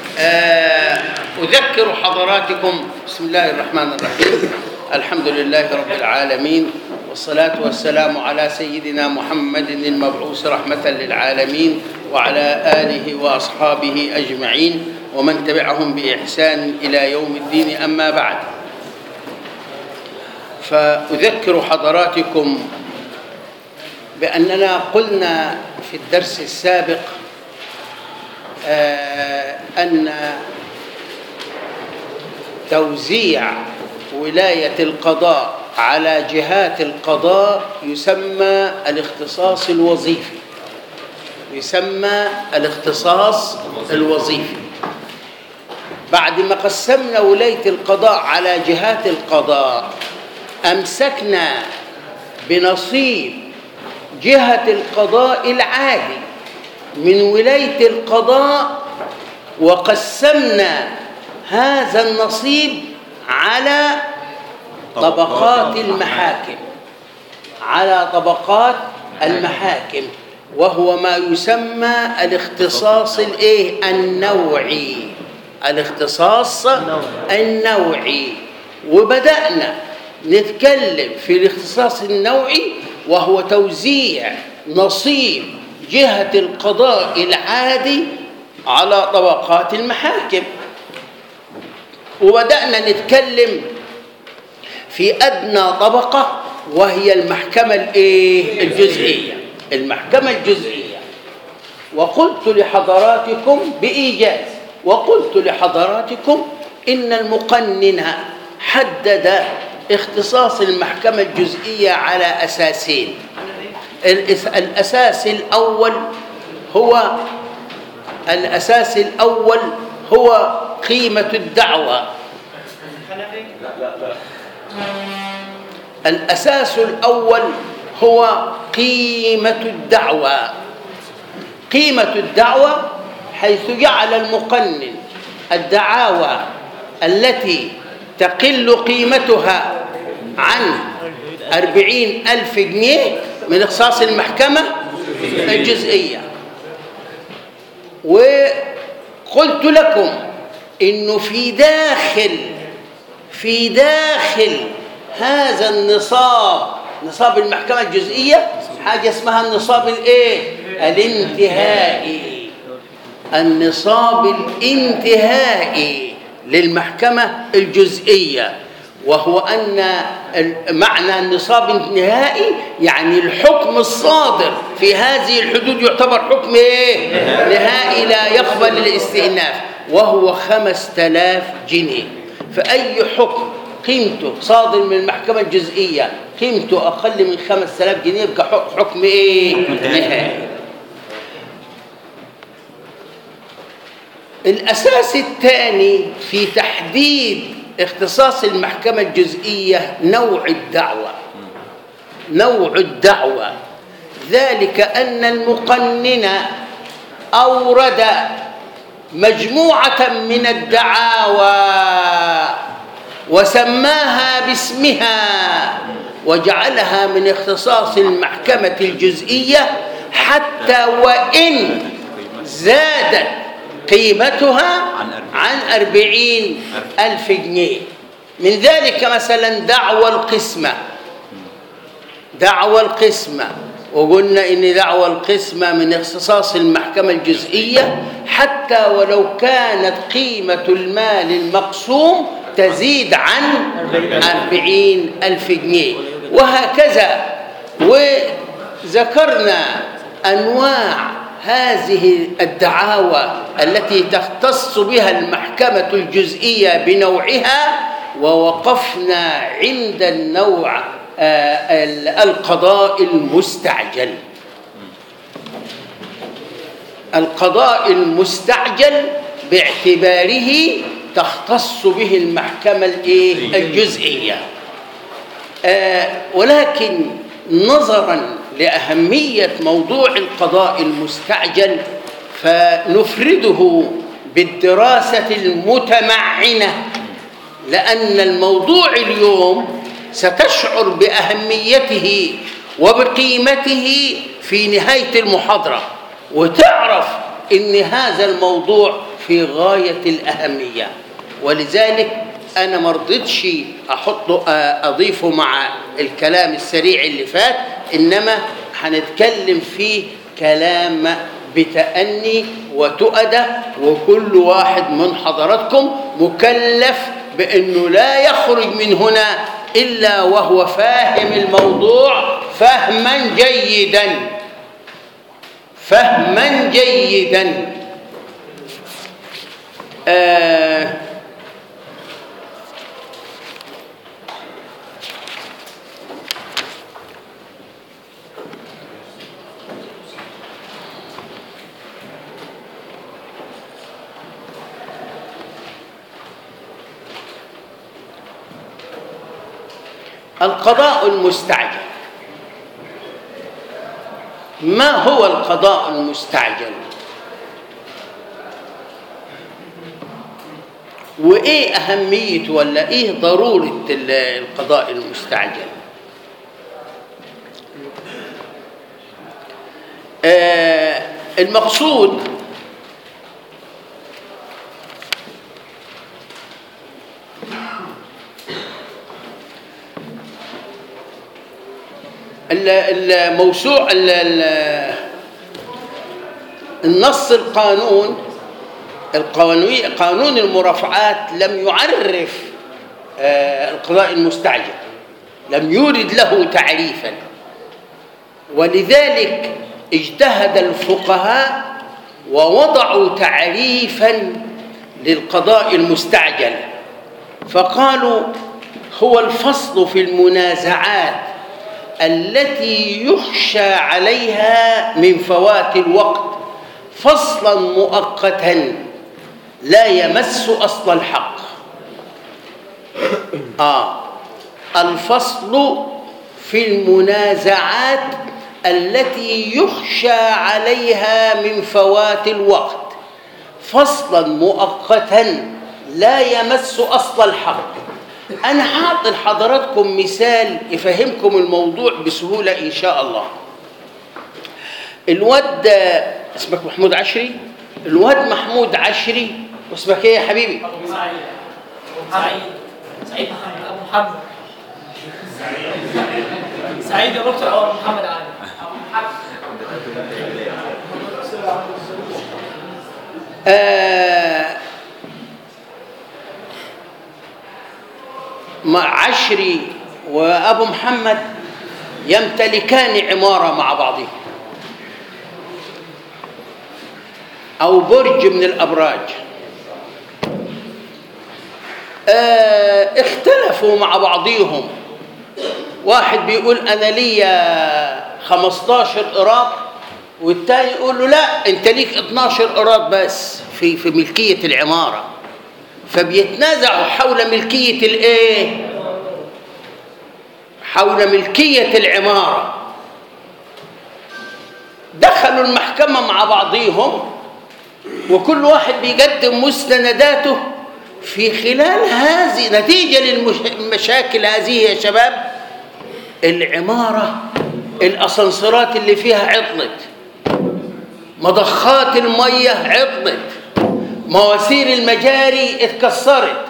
أذكر حضراتكم بسم الله الرحمن الرحيم. الحمد لله رب العالمين، والصلاة والسلام على سيدنا محمد المبعوث رحمة للعالمين، وعلى آله وأصحابه أجمعين ومن تبعهم بإحسان إلى يوم الدين. أما بعد، فأذكر حضراتكم بأننا قلنا في الدرس السابق أن توزيع ولاية القضاء على جهات القضاء يسمى الاختصاص الوظيفي. بعد ما قسمنا ولاية القضاء على جهات القضاء، أمسكنا بنصيب جهة القضاء العادي من ولاية القضاء، وقسمنا هذا النصيب على طبقات المحاكم، وهو ما يسمى الاختصاص النوعي. وبدأنا نتكلم في الاختصاص النوعي، وهو توزيع نصيب جهة القضاء العادي على طبقات المحاكم. وبدأنا نتكلم في أدنى طبقة، وهي المحكمة الجزئية. وقلت لحضراتكم بإيجاز، إن المقنن حدد اختصاص المحكمة الجزئية على أساسين. الأساس الأول هو قيمة الدعوة. الأساس الأول هو قيمة الدعوة، حيث جعل المقنن الدعاوى التي تقل قيمتها عن 40,000 جنيه من اختصاص المحكمة الجزئية. وقلت لكم إنه في داخل هذا نصاب المحكمة الجزئية حاجة اسمها النصاب الانتهائي للمحكمة الجزئية، وهو أن معنى النصاب النهائي يعني الحكم الصادر في هذه الحدود يعتبر حكم نهائي لا يقبل الاستئناف، وهو 5000 جنيه. فأي حكم قيمته صادر من المحكمة الجزئية قيمته أقل من 5000 جنيه يبقى حكم نهائي. الأساس الثاني في تحديد اختصاص المحكمة الجزئية نوع الدعوة، ذلك أن المقنن أورد مجموعة من الدعاوى وسماها باسمها، وجعلها من اختصاص المحكمة الجزئية حتى وإن زادت قيمتها عن 40,000 جنيه. من ذلك مثلا دعوى القسمة، وقلنا إن دعوى القسمة من اختصاص المحكمة الجزئية حتى ولو كانت قيمة المال المقسوم تزيد عن 40,000 جنيه، وهكذا. وذكرنا أنواع هذه الدعاوى التي تختص بها المحكمة الجزئية بنوعها، ووقفنا عند النوع القضاء المستعجل باعتباره تختص به المحكمة الجزئية. ولكن نظرا لأهمية موضوع القضاء المستعجل فنفرده بالدراسة المتمعنة، لأن الموضوع اليوم ستشعر بأهميته وبقيمته في نهاية المحاضرة، وتعرف إن هذا الموضوع في غاية الأهمية، ولذلك أنا ما رضيتش أضيفه مع الكلام السريع اللي فات، إنما هنتكلم فيه كلام بتأني وتؤدة، وكل واحد من حضراتكم مكلف بأنه لا يخرج من هنا إلا وهو فاهم الموضوع فهما جيدا، فهما جيدا. القضاء المستعجل. ما هو القضاء المستعجل؟ وإيه أهميته ولا إيه ضرورة القضاء المستعجل؟ المقصود الموسوع النص قانون المرافعات لم يعرف القضاء المستعجل، لم يورد له تعريفا، ولذلك اجتهد الفقهاء ووضعوا تعريفا للقضاء المستعجل، فقالوا هو الفصل في المنازعات التي يخشى عليها من فوات الوقت فصلا مؤقتا لا يمس أصل الحق. الفصل في المنازعات التي يخشى عليها من فوات الوقت فصلا مؤقتا لا يمس أصل الحق. أنا هعطي لحضراتكم مثال يفهمكم الموضوع بسهولة إن شاء الله. الواد اسمك محمود عشري، الواد محمود عشري، واسمك ايه يا حبيبي؟ أبو سعيد. سعيد أبو محمد. سعيد يا دكتور أبو محمد علي. أبو محمد. عشري وأبو محمد يمتلكان عمارة مع بعضهم أو برج من الأبراج. اختلفوا مع بعضهم، واحد بيقول أنا ليا 15 قراط، والتاني يقول له لا أنت ليك 12 قراط بس في ملكية العمارة، فبيتنازعوا حول ملكية الإيه؟ حول ملكية العمارة. دخلوا المحكمة مع بعضهم وكل واحد بيقدم مستنداته في خلال هذه. نتيجة للمشاكل هذه يا شباب، العمارة الأسانسيرات اللي فيها عطلت، مضخات المية عطلت، مواسير المجاري اتكسرت.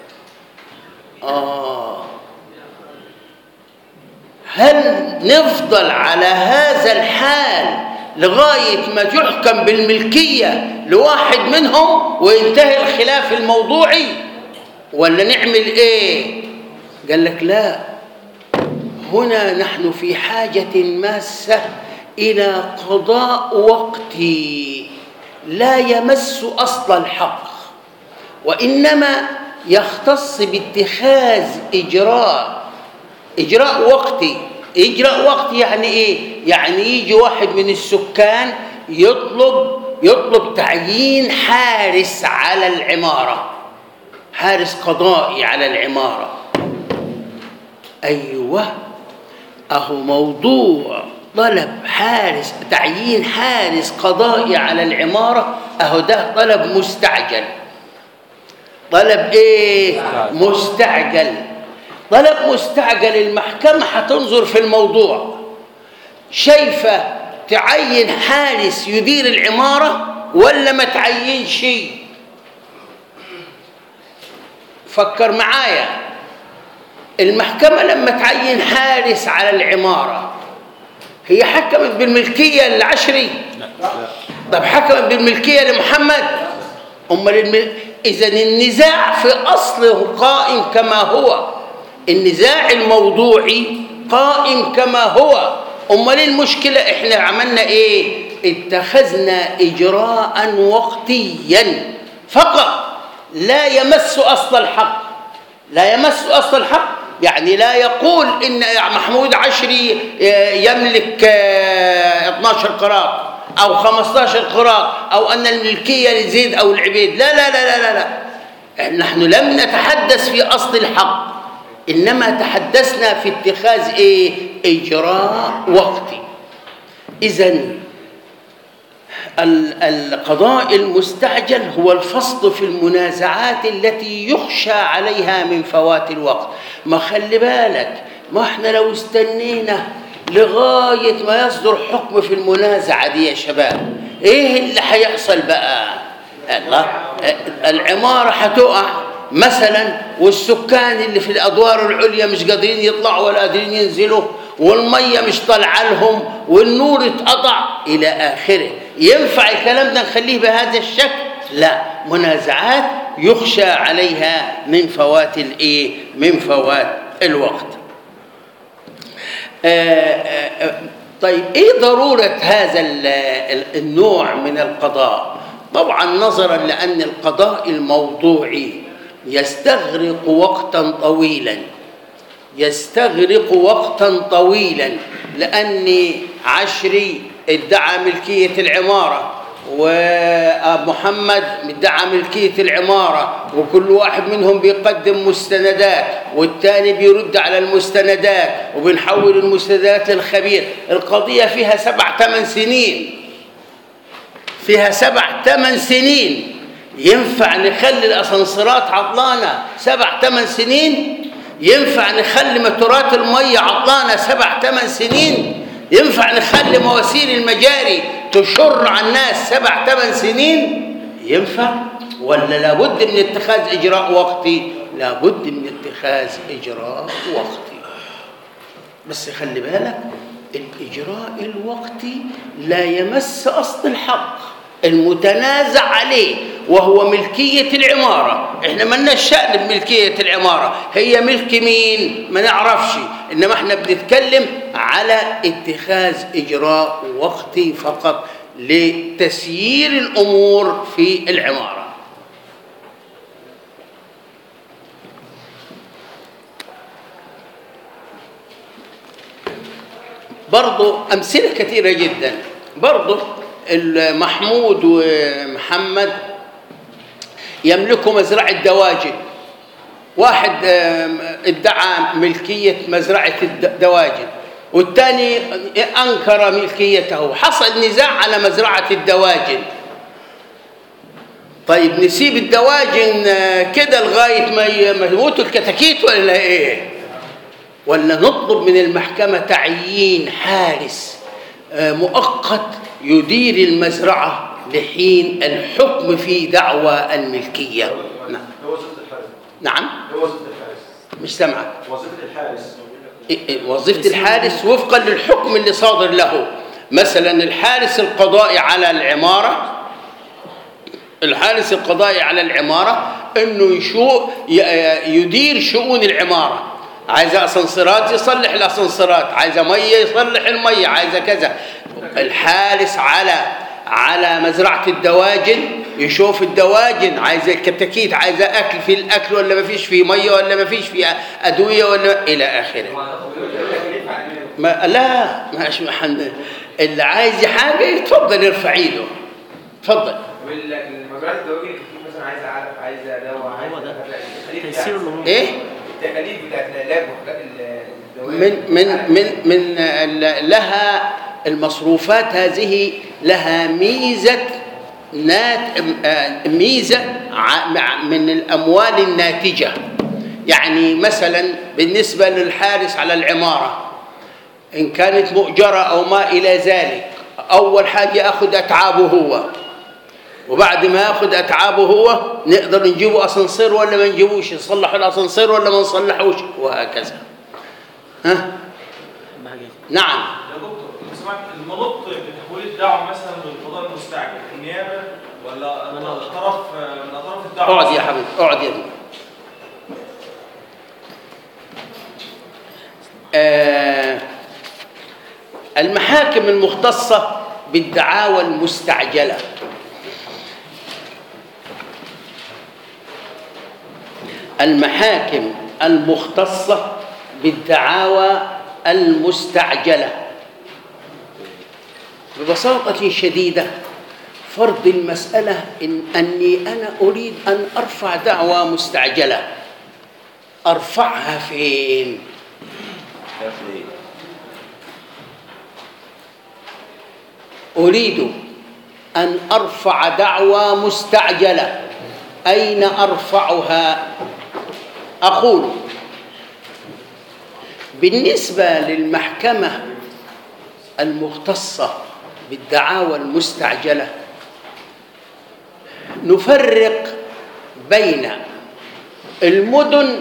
هل نفضل على هذا الحال لغاية ما تحكم بالملكية لواحد منهم وينتهي الخلاف الموضوعي، ولا نعمل ايه؟ قال لك لا، هنا نحن في حاجة ماسة إلى قضاء وقتي لا يمس أصل الحق، وإنما يختص باتخاذ إجراء وقتي. إجراء وقتي يعني إيه؟ يعني يجي واحد من السكان يطلب تعيين حارس على العمارة، حارس قضائي على العمارة. أيوة، أهو موضوع طلب تعيين حارس قضائي على العمارة، أهو ده طلب مستعجل. طلب إيه؟ مستعجل. طلب مستعجل. المحكمة هتنظر في الموضوع، شايفة تعين حارس يدير العمارة ولا ما تعين شيء؟ فكر معايا، المحكمة لما تعين حارس على العمارة هي حكمت بالملكية للعشري؟ طب حكمت بالملكية لمحمد؟ إذن النزاع في أصله قائم كما هو، النزاع الموضوعي قائم كما هو. أمال المشكلة إحنا عملنا إيه؟ اتخذنا إجراء وقتيا فقط لا يمس أصل الحق. لا يمس أصل الحق يعني لا يقول إن محمود عشري يملك 12 قراط أو 15 قراط أو أن الملكية لزيد أو العبيد. لا لا لا لا لا، نحن لم نتحدث في أصل الحق، إنما تحدثنا في اتخاذ إيه؟ إجراء وقتي. إذن القضاء المستعجل هو الفصل في المنازعات التي يخشى عليها من فوات الوقت. ما خلي بالك، ما احنا لو استنينا لغاية ما يصدر حكم في المنازعة دي يا شباب، ايه اللي هيحصل بقى؟ الله، العمارة هتقع مثلا، والسكان اللي في الأدوار العليا مش قادرين يطلعوا ولا قادرين ينزلوا، والمية مش طالعة لهم، والنور اتقطع إلى آخره. ينفع الكلام ده نخليه بهذا الشكل؟ لا، منازعات يخشى عليها من فوات الإيه؟ من فوات الوقت. طيب إيه ضرورة هذا النوع من القضاء؟ طبعا نظرا لأن القضاء الموضوعي يستغرق وقتا طويلا، يستغرق وقتا طويلا، لأن عشري ادعى ملكية العمارة ومحمد ادعى ملكية العمارة، وكل واحد منهم بيقدم مستندات والثاني بيرد على المستندات، وبنحول المستندات للخبير. القضية فيها 7-8 سنين، فيها 7-8 سنين. ينفع نخلي الأسانسيرات عطلانة 7-8 سنين؟ ينفع نخلي ماتورات المية عطلانة 7-8 سنين؟ ينفع نخلي مواسير المجاري تشر على الناس 7-8 سنين؟ ينفع؟ ولا لابد من اتخاذ إجراء وقتي؟ لابد من اتخاذ إجراء وقتي. بس خلي بالك، الإجراء الوقتي لا يمس أصل الحق المتنازع عليه وهو ملكية العمارة. احنا ما لناش شأن بملكية العمارة، هي ملك مين ما نعرفش، انما احنا بنتكلم على اتخاذ إجراء وقتي فقط لتسيير الأمور في العمارة. برضو أمثلة كثيرة جدا. برضو محمود ومحمد يملكوا مزرعة دواجن، واحد ادعى ملكية مزرعة الدواجن والثاني أنكر ملكيته، حصل نزاع على مزرعة الدواجن. طيب نسيب الدواجن كده لغاية ما يموتوا الكتاكيت ولا إيه؟ ولا نطلب من المحكمة تعيين حارس مؤقت يدير المزرعة لحين الحكم في دعوى الملكية؟ نعم. نعم. مش سامعك. وظيفة الحارس. وظيفة الحارس وفقا للحكم اللي صادر له. مثلا الحارس القضائي على العمارة، الحارس القضائي على العمارة إنه يدير شؤون العمارة. عايزة أسانسيرات يصلح الأسانسيرات، عايزة مية يصلح المية، عايزة كذا. الحارس على مزرعة الدواجن يشوف الدواجن، عايزة كتاكيت، عايزة أكل، في الأكل ولا ما فيش، في مية ولا ما فيش، في أدوية ولا إلى آخره. لا ماشي، اللي عايز حاجة يتفضل يرفع إيده، تفضل. مزرعة الدواجن مثلا عايزة علف، عايزة دواء، عايزة إيه؟ التكاليف بتاعت العلاج وحاجات الدواء من لها المصروفات هذه لها ميزة من الأموال الناتجة. يعني مثلا بالنسبة للحارس على العمارة إن كانت مؤجرة أو ما إلى ذلك، أول حاجة يأخذ أتعابه هو، وبعد ما ياخد أتعابه هو نقدر نجيبه أسانسير ولا ما نجيبوش، نصلح الأسانسير ولا ما نصلحوش، وهكذا. ها؟ نعم. يا دكتور لو سمحت، المنط بتحويل الدعوة مثلا للقضاء المستعجل النيابة ولا من أطراف الدعوة؟ اقعد يا حبيبي، اقعد يا ابني. المحاكم المختصة بالدعاوى المستعجلة. المحاكم المختصة بالدعاوى المستعجلة ببساطة شديدة فرض المسألة أني أنا أريد أن أرفع دعوى مستعجلة، أرفعها فين؟ أريد أن أرفع دعوى مستعجلة، أين أرفعها؟ أقول بالنسبة للمحكمة المختصة بالدعاوى المستعجلة نفرق بين المدن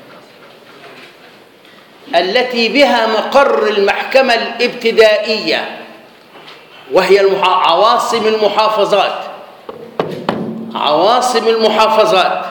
التي بها مقر المحكمة الابتدائية وهي عواصم المحافظات. عواصم المحافظات،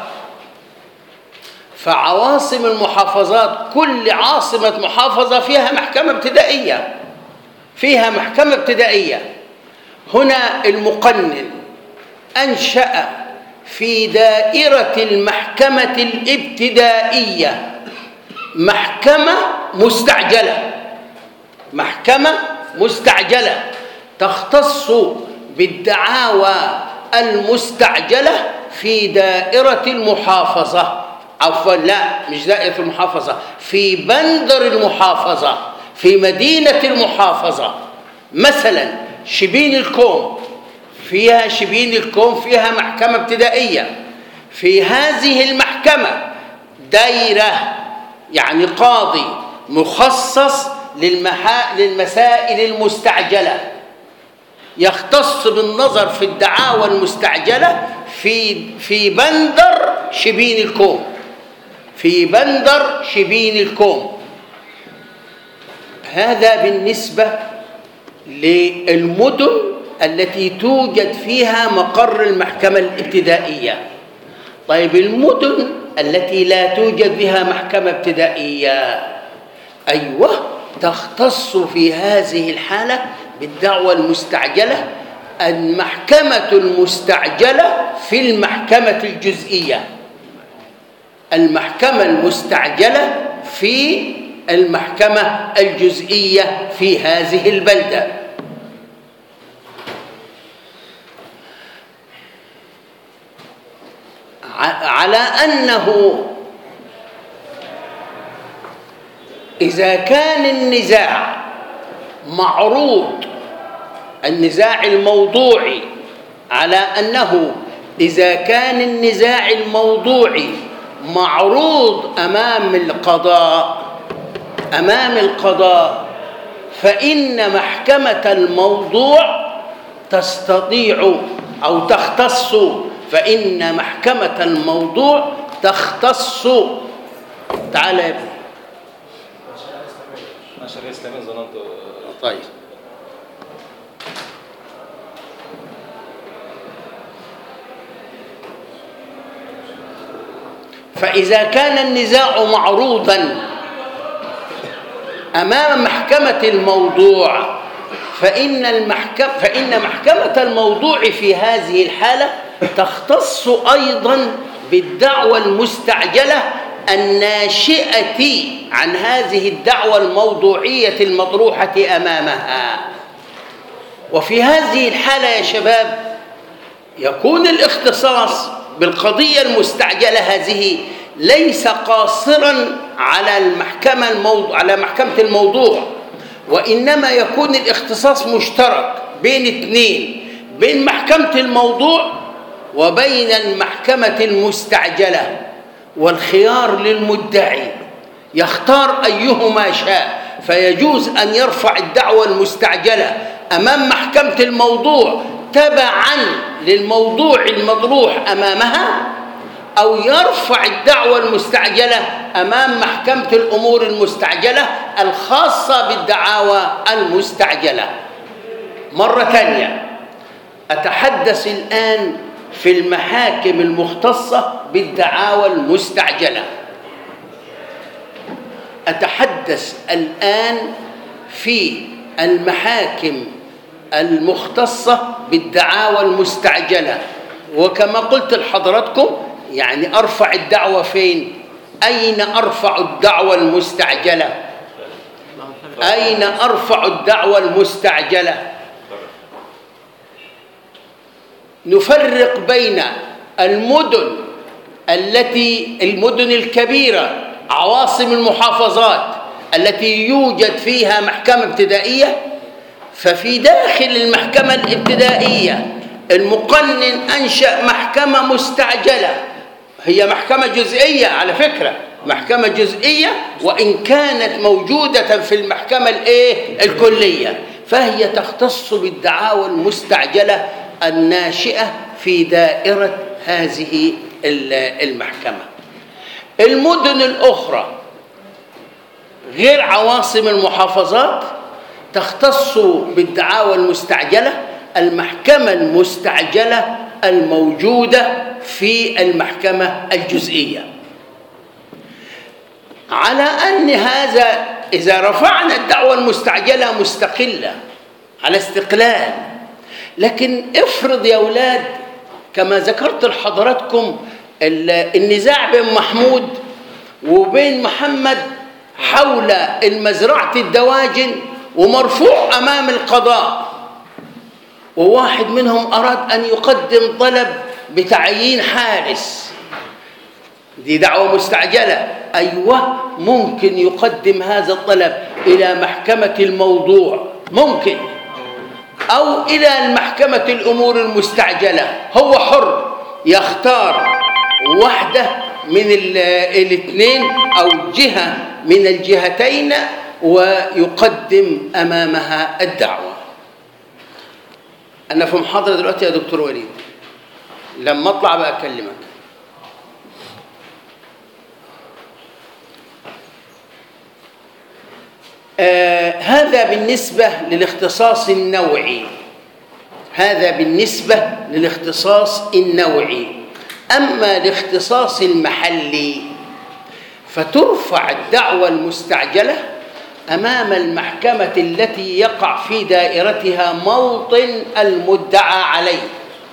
فعواصم المحافظات كل عاصمة محافظة فيها محكمة ابتدائية، فيها محكمة ابتدائية. هنا المقنن أنشأ في دائرة المحكمة الابتدائية محكمة مستعجلة، محكمة مستعجلة تختص بالدعاوى المستعجلة في دائرة المحافظة، عفوا لا مش دائرة المحافظة، في بندر المحافظة، في مدينة المحافظة. مثلا شبين الكوم، فيها شبين الكوم فيها محكمة ابتدائية. في هذه المحكمة دايرة يعني قاضي مخصص للمسائل المستعجلة، يختص بالنظر في الدعاوى المستعجلة في بندر شبين الكوم، في بندر شبين الكوم. هذا بالنسبة للمدن التي توجد فيها مقر المحكمة الابتدائية. طيب المدن التي لا توجد بها محكمة ابتدائية، أيوة، تختص في هذه الحالة بالدعوى المستعجلة المحكمة المستعجلة في المحكمة الجزئية، المحكمة المستعجلة في المحكمة الجزئية في هذه البلدة. على أنه إذا كان النزاع معروض، النزاع الموضوعي، على أنه إذا كان النزاع الموضوعي معروض أمام القضاء فإن محكمة الموضوع تستطيع أو تختص، فإن محكمة الموضوع تختص. تعال يا ابني. طيب، فإذا كان النزاع معروضا أمام محكمة الموضوع فإن محكمة الموضوع في هذه الحالة تختص أيضا بالدعوى المستعجلة الناشئة عن هذه الدعوى الموضوعية المطروحة أمامها. وفي هذه الحالة يا شباب يكون الاختصاص بالقضية المستعجلة هذه ليس قاصرا على محكمة الموضوع، وإنما يكون الاختصاص مشترك بين اثنين، بين محكمة الموضوع وبين المحكمة المستعجلة، والخيار للمدعي يختار أيهما شاء، فيجوز أن يرفع الدعوى المستعجلة أمام محكمة الموضوع تبعا للموضوع المطروح أمامها، أو يرفع الدعوى المستعجلة أمام محكمة الأمور المستعجلة الخاصة بالدعاوى المستعجلة. مرة ثانية، أتحدث الآن في المحاكم المختصة بالدعاوى المستعجلة. أتحدث الآن في المحاكم المختصة بالدعاوى المستعجلة. وكما قلت لحضراتكم، يعني أرفع الدعوة فين؟ أين أرفع الدعوة المستعجلة؟ أين أرفع الدعوة المستعجلة؟ نفرق بين المدن المدن الكبيرة، عواصم المحافظات التي يوجد فيها محكمة ابتدائية، ففي داخل المحكمة الابتدائية المقنن أنشأ محكمة مستعجلة، هي محكمة جزئية على فكرة، محكمة جزئية وإن كانت موجودة في المحكمة الكلية، فهي تختص بالدعاوى المستعجلة الناشئة في دائرة هذه المحكمة. المدن الأخرى غير عواصم المحافظات تختص بالدعاوى المستعجلة المحكمة المستعجلة الموجودة في المحكمة الجزئية. على أن هذا إذا رفعنا الدعوى المستعجلة مستقلة على استقلال، لكن افرض يا أولاد كما ذكرت لحضراتكم النزاع بين محمود وبين محمد حول المزرعة الدواجن ومرفوع أمام القضاء، وواحد منهم أراد أن يقدم طلب بتعيين حارس، دي دعوة مستعجلة. أيوة، ممكن يقدم هذا الطلب إلى محكمة الموضوع، ممكن، أو إلى المحكمة الأمور المستعجلة. هو حر يختار واحدة من الاثنين أو جهة من الجهتين ويقدم أمامها الدعوة. أنا في محاضرة دلوقتي يا دكتور وليد، لما أطلع بقى أكلمك. هذا بالنسبة للاختصاص النوعي، هذا بالنسبة للاختصاص النوعي. أما الاختصاص المحلي فترفع الدعوى المستعجلة أمام المحكمة التي يقع في دائرتها موطن المدعى عليه،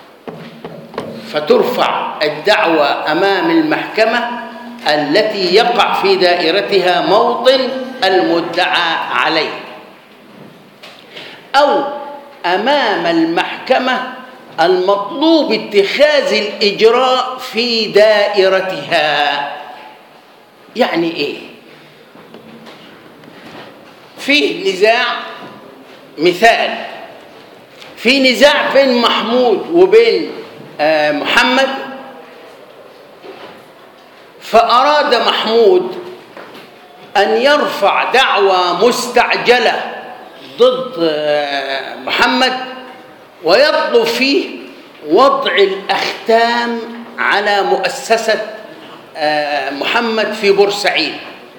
فترفع الدعوى أمام المحكمة التي يقع في دائرتها موطن المدعى عليه، أو أمام المحكمة المطلوب اتخاذ الإجراء في دائرتها. يعني إيه؟ فيه نزاع، مثال، في نزاع بين محمود وبين محمد، فأراد محمود أن يرفع دعوى مستعجلة ضد محمد ويطلب فيه وضع الأختام على مؤسسة محمد في بورسعيد.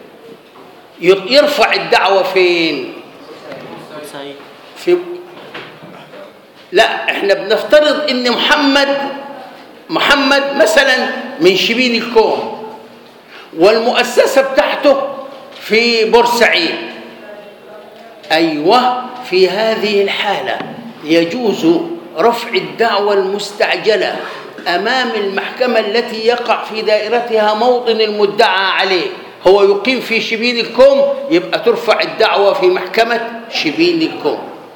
يرفع الدعوة فين؟ لا، احنا بنفترض ان محمد مثلا من شبين الكوم والمؤسسة بتاعته في بورسعيد. أيوة، في هذه الحالة يجوز رفع الدعوى المستعجلة أمام المحكمة التي يقع في دائرتها موطن المدعى عليه. هو يقيم في شبين الكوم، يبقى ترفع الدعوة في محكمة شبين الكوم.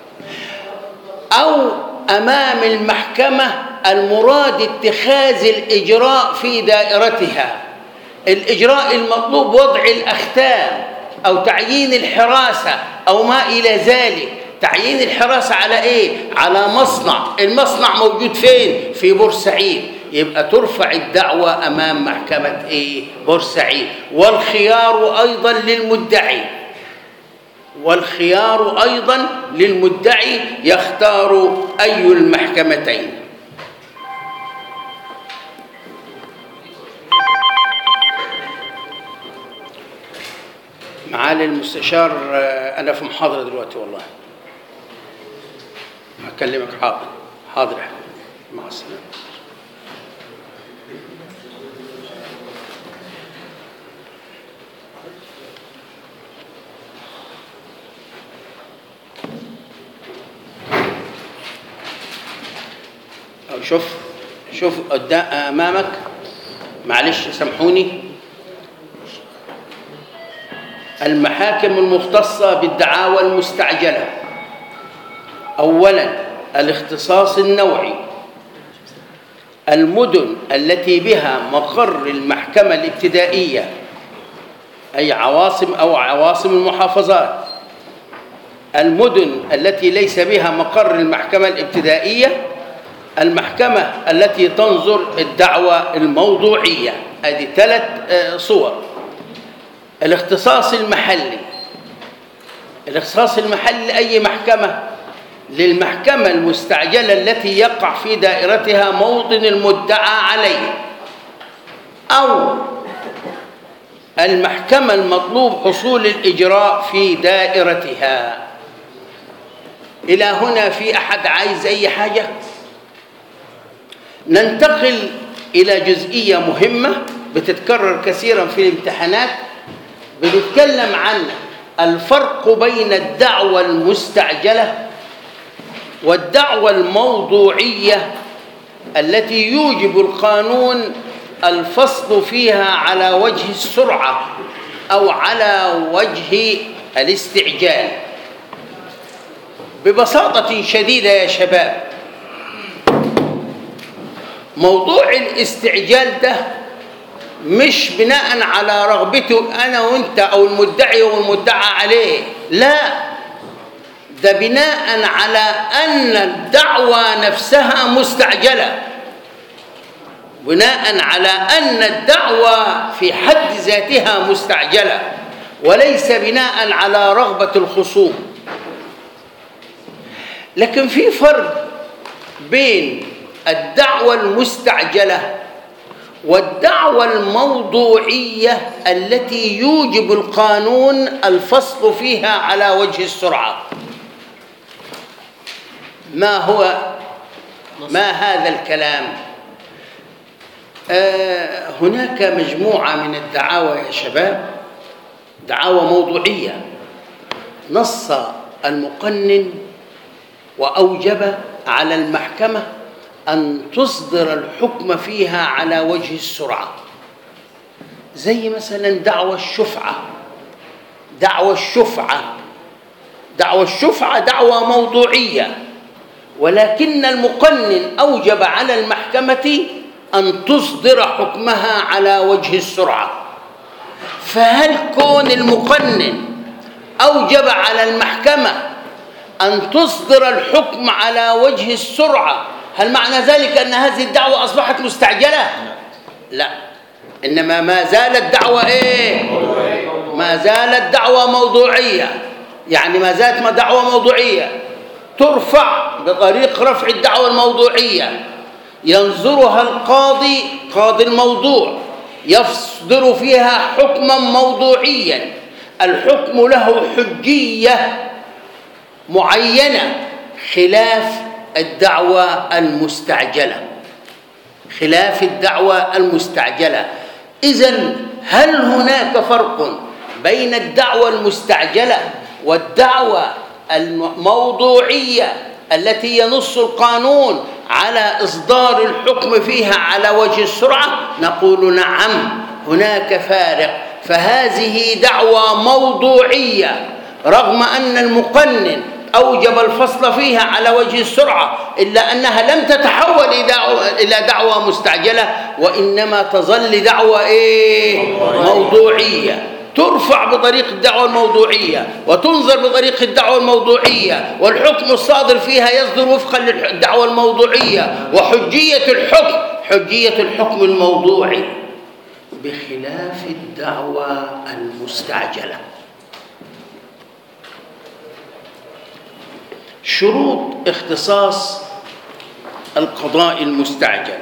أو أمام المحكمة المراد اتخاذ الإجراء في دائرتها، الإجراء المطلوب وضع الأختام أو تعيين الحراسة أو ما إلى ذلك. تعيين الحراسة على إيه؟ على مصنع، المصنع موجود فين؟ في بورسعيد، يبقى ترفع الدعوة أمام محكمة بورسعيد. والخيار أيضا للمدعي، والخيار أيضا للمدعي يختار أي المحكمتين. معالي المستشار، أنا في محاضرة دلوقتي والله، هكلمك. حاضر حاضر يا حبيبي، مع السلامة. شوف قدام أمامك، معلش سامحوني، المحاكم المختصة بالدعاوى المستعجلة. أولاً الاختصاص النوعي، المدن التي بها مقر المحكمة الابتدائية أي عواصم المحافظات. المدن التي ليس بها مقر المحكمة الابتدائية المحكمة التي تنظر الدعوى الموضوعية. هذه 3 صور. الاختصاص المحلي، الاختصاص المحلي أي محكمة للمحكمة المستعجلة التي يقع في دائرتها موطن المدعى عليه، أو المحكمة المطلوب حصول الإجراء في دائرتها. إلى هنا في أحد عايز أي حاجة؟ ننتقل إلى جزئية مهمة بتتكرر كثيرا في الامتحانات، بنتكلم عن الفرق بين الدعوى المستعجلة والدعوى الموضوعية التي يوجب القانون الفصل فيها على وجه السرعة أو على وجه الاستعجال. ببساطة شديدة يا شباب، موضوع الاستعجال ده مش بناء على رغبته أنا وأنت أو المدعي والمدعى عليه، لا، ده بناء على أن الدعوى نفسها مستعجلة، بناء على أن الدعوى في حد ذاتها مستعجلة، وليس بناء على رغبة الخصوم. لكن في فرق بين الدعوى المستعجلة والدعوى الموضوعية التي يوجب القانون الفصل فيها على وجه السرعة. ما هذا الكلام؟ هناك مجموعة من الدعاوى يا شباب، دعاوى موضوعية نص المقنن وأوجب على المحكمة أن تصدر الحكم فيها على وجه السرعة، زي مثلا دعوى الشفعة. دعوى الشفعة دعوى موضوعية، ولكن المقنن أوجب على المحكمة أن تصدر حكمها على وجه السرعة. فهل كون المقنن أوجب على المحكمة أن تصدر الحكم على وجه السرعة، هل معنى ذلك أن هذه الدعوة أصبحت مستعجلة؟ لا، إنما ما زالت دعوة إيه؟ ما زالت دعوة موضوعية. يعني ما زالت دعوة موضوعية ترفع بطريق رفع الدعوة الموضوعية، ينظرها القاضي، قاضي الموضوع، يصدر فيها حكما موضوعيا، الحكم له حجية معينة خلاف الدعوى المستعجلة، خلاف الدعوى المستعجلة. إذن هل هناك فرق بين الدعوى المستعجلة والدعوى الموضوعية التي ينص القانون على إصدار الحكم فيها على وجه السرعة؟ نقول نعم، هناك فارق. فهذه دعوى موضوعية رغم أن المقنن أوجب الفصل فيها على وجه السرعة، إلا أنها لم تتحول إلى دعوى مستعجلة، وإنما تظل دعوى موضوعية، ترفع بطريق الدعوى الموضوعية وتنظر بطريق الدعوى الموضوعية، والحكم الصادر فيها يصدر وفقا للدعوى الموضوعية، وحجية الحكم حجية الحكم الموضوعي، بخلاف الدعوى المستعجلة. شروط اختصاص القضاء المستعجل.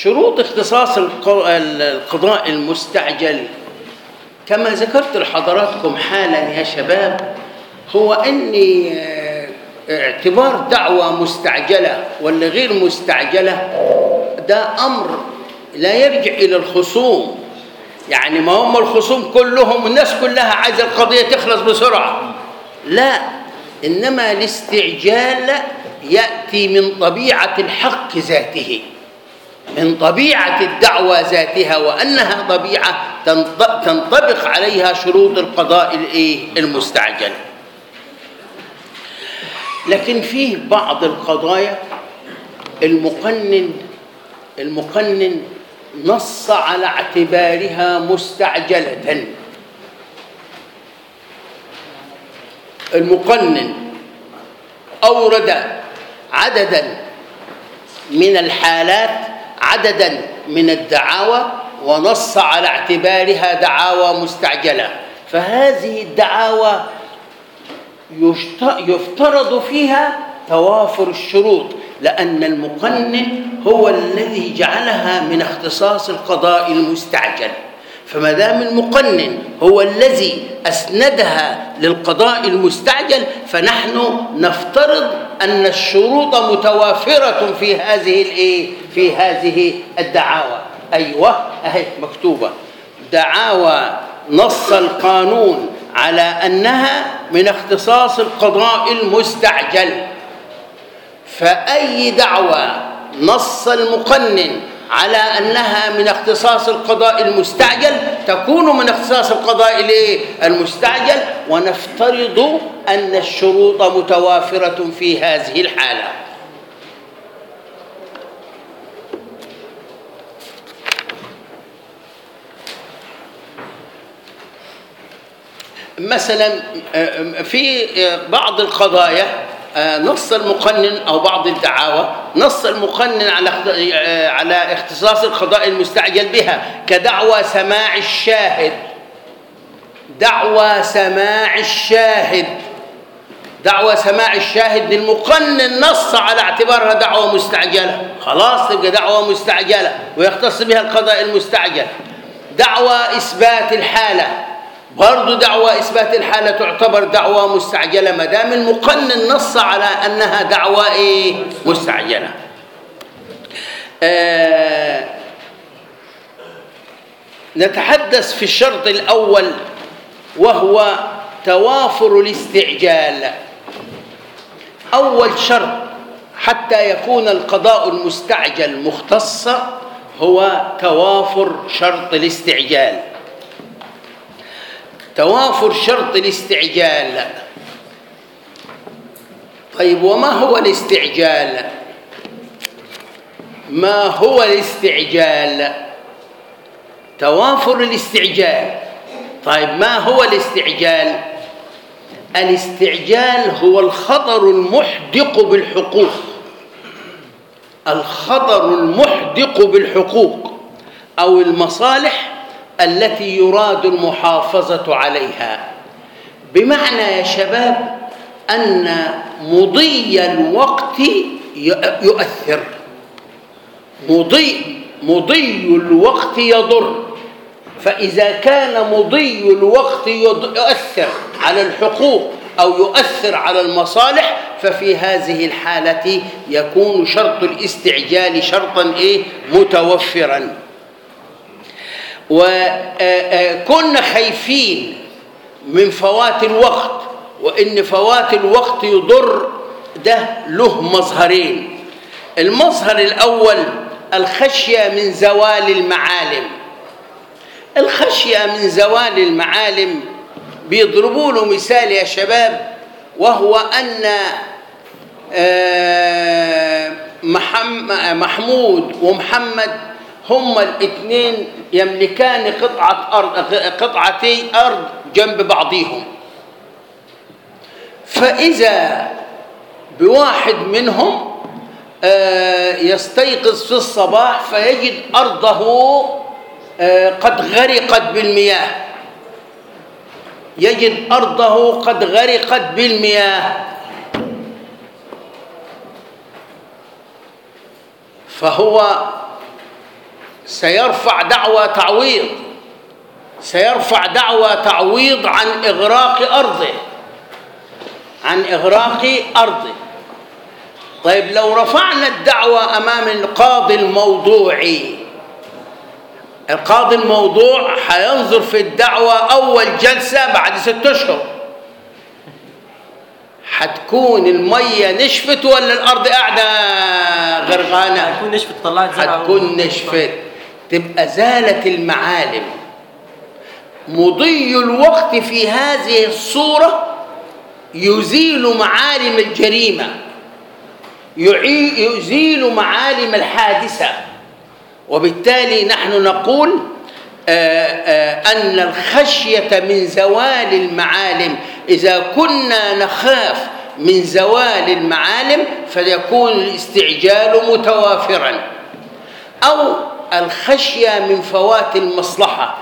شروط اختصاص القضاء المستعجل كما ذكرت لحضراتكم حالا يا شباب، هو أن اعتبار دعوة مستعجلة ولا غير مستعجلة ده أمر لا يرجع إلى الخصوم. يعني ما هم الخصوم كلهم الناس كلها عايزة القضية تخلص بسرعة، لا، إنما الاستعجال يأتي من طبيعة الحق ذاته، من طبيعة الدعوة ذاتها، وأنها طبيعة تنطبق عليها شروط القضاء المستعجل. لكن فيه بعض القضايا المقنن نص على اعتبارها مستعجلة. المقنن أورد عددا من الحالات، عددا من الدعاوى، ونص على اعتبارها دعاوى مستعجلة، فهذه الدعاوى يفترض فيها توافر الشروط، لأن المقنن هو الذي جعلها من اختصاص القضاء المستعجل. فما دام المقنن هو الذي أسندها للقضاء المستعجل، فنحن نفترض أن الشروط متوافرة في هذه الدعاوى. أيوة، أهي مكتوبة: دعاوى نص القانون على أنها من اختصاص القضاء المستعجل. فأي دعوى نص المقنن على أنها من اختصاص القضاء المستعجل تكون من اختصاص القضاء المستعجل، ونفترض أن الشروط متوافرة في هذه الحالة. مثلا في بعض القضايا نص المقنن أو بعض الدعاوى نص المقنن على اختصاص القضاء المستعجل بها، كدعوى سماع الشاهد. دعوى سماع الشاهد للمقنن نص على اعتبارها دعوى مستعجلة، خلاص تبقى دعوى مستعجلة ويختص بها القضاء المستعجل. دعوى إثبات الحالة، برضو دعوى إثبات الحالة تعتبر دعوى مستعجلة ما دام المقنن نص على أنها دعوى مستعجلة. نتحدث في الشرط الأول وهو توافر الاستعجال. أول شرط حتى يكون القضاء المستعجل مختصا هو توافر شرط الاستعجال. توافر شرط الاستعجال. طيب، وما هو الاستعجال؟ ما هو الاستعجال؟ توافر الاستعجال. طيب، ما هو الاستعجال؟ الاستعجال هو الخطر المحدق بالحقوق. الخطر المحدق بالحقوق أو المصالح التي يراد المحافظة عليها. بمعنى يا شباب أن مضي الوقت يؤثر، مضي الوقت يضر. فإذا كان مضي الوقت يؤثر على الحقوق أو يؤثر على المصالح، ففي هذه الحالة يكون شرط الاستعجال شرطا متوفرا. وكنا خايفين من فوات الوقت، وإن فوات الوقت يضر. ده له مظهرين. المظهر الأول الخشية من زوال المعالم. الخشية من زوال المعالم بيضربوا له مثال يا شباب، وهو أن محمود ومحمد هما الاثنين يملكان قطعتي أرض جنب بعضهم. فإذا بواحد منهم يستيقظ في الصباح فيجد أرضه قد غرقت بالمياه، يجد أرضه قد غرقت بالمياه، فهو سيرفع دعوى تعويض، سيرفع دعوى تعويض عن إغراق أرضه، عن إغراق أرضه. طيب لو رفعنا الدعوى أمام القاضي الموضوعي، القاضي الموضوع هينظر في الدعوى أول جلسة بعد 6 أشهر، هتكون المية نشفت ولا الأرض قاعدة غرقانة؟ هتكون نشفت طلعت زرع، هتكون نشفت، تبقى زالت المعالم. مضي الوقت في هذه الصورة يزيل معالم الجريمة، يزيل معالم الحادثة، وبالتالي نحن نقول أن الخشية من زوال المعالم، إذا كنا نخاف من زوال المعالم فيكون الاستعجال متوافرا، أو الخشية من فوات المصلحة.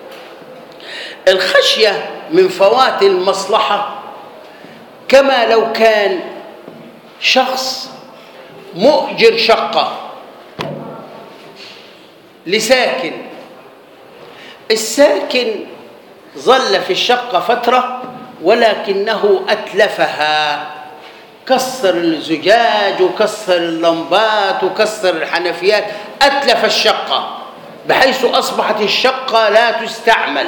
الخشية من فوات المصلحة كما لو كان شخص مؤجر شقة لساكن، الساكن ظل في الشقة فترة ولكنه أتلفها، كسر الزجاج وكسر اللمبات وكسر الحنفيات، أتلف الشقة بحيث أصبحت الشقة لا تستعمل.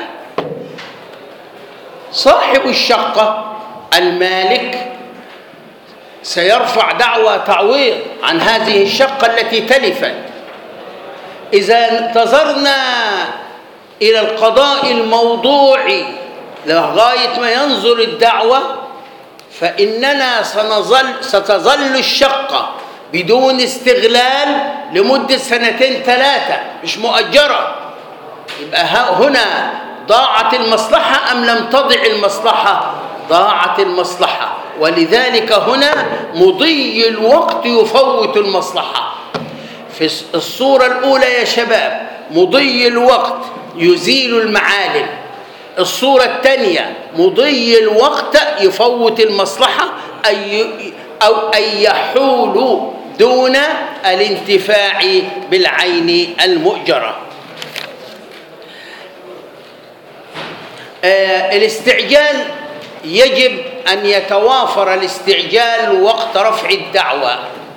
صاحب الشقة المالك سيرفع دعوى تعويض عن هذه الشقة التي تلفت. إذا انتظرنا إلى القضاء الموضوعي لغاية ما ينظر الدعوة فإننا ستظل الشقة بدون استغلال لمدة 2 3 مش مؤجرة. يبقى هنا ضاعت المصلحة أم لم تضع المصلحة؟ ضاعت المصلحة، ولذلك هنا مضي الوقت يفوت المصلحة. في الصورة الأولى يا شباب مضي الوقت يزيل المعالم، الصورة الثانية مضي الوقت يفوت المصلحة، أو أن يحول دون الانتفاع بالعين المؤجرة. الاستعجال يجب أن يتوافر الاستعجال وقت رفع الدعوى.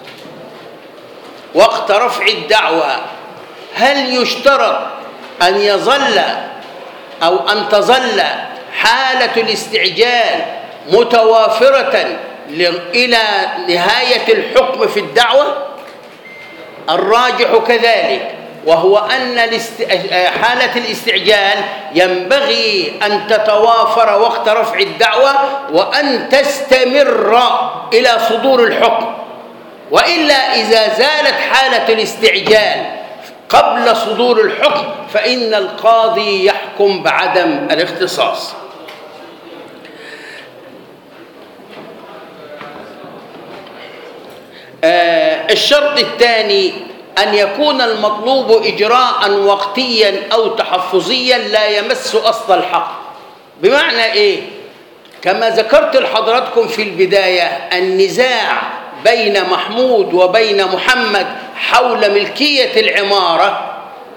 وقت رفع الدعوى هل يشترط أن يظل أو أن تظل حالة الاستعجال متوافرة إلى نهاية الحكم في الدعوة؟ الراجح كذلك، وهو أن حالة الاستعجال ينبغي أن تتوافر وقت رفع الدعوة وأن تستمر إلى صدور الحكم، وإلا إذا زالت حالة الاستعجال قبل صدور الحكم فإن القاضي يحكم بعدم الاختصاص. الشرط الثاني أن يكون المطلوب إجراء وقتيا أو تحفظيا لا يمس أصل الحق. بمعنى إيه؟ كما ذكرت لحضراتكم في البداية، النزاع بين محمود وبين محمد حول ملكية العمارة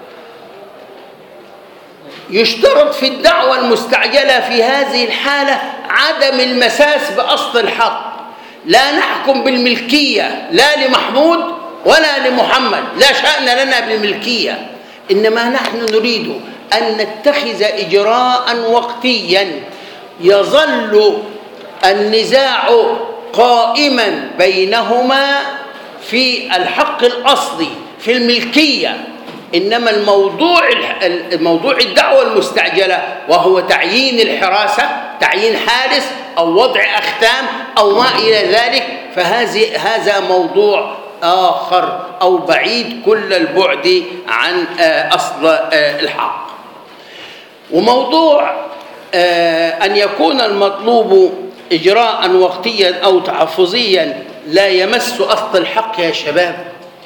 يشترط في الدعوة المستعجلة في هذه الحالة عدم المساس بأصل الحق. لا نحكم بالملكية لا لمحمود ولا لمحمد، لا شأن لنا بالملكية، إنما نحن نريد أن نتخذ إجراء وقتيا يظل النزاع قائما بينهما في الحق الأصلي في الملكية، إنما الموضوع الدعوة المستعجلة وهو تعيين الحراسة، تعيين حارس أو وضع أختام أو ما إلى ذلك، فهذا موضوع آخر أو بعيد كل البعد عن أصل الحق. وموضوع أن يكون المطلوب إجراء وقتيا أو تحفظيا لا يمس أصل الحق يا شباب،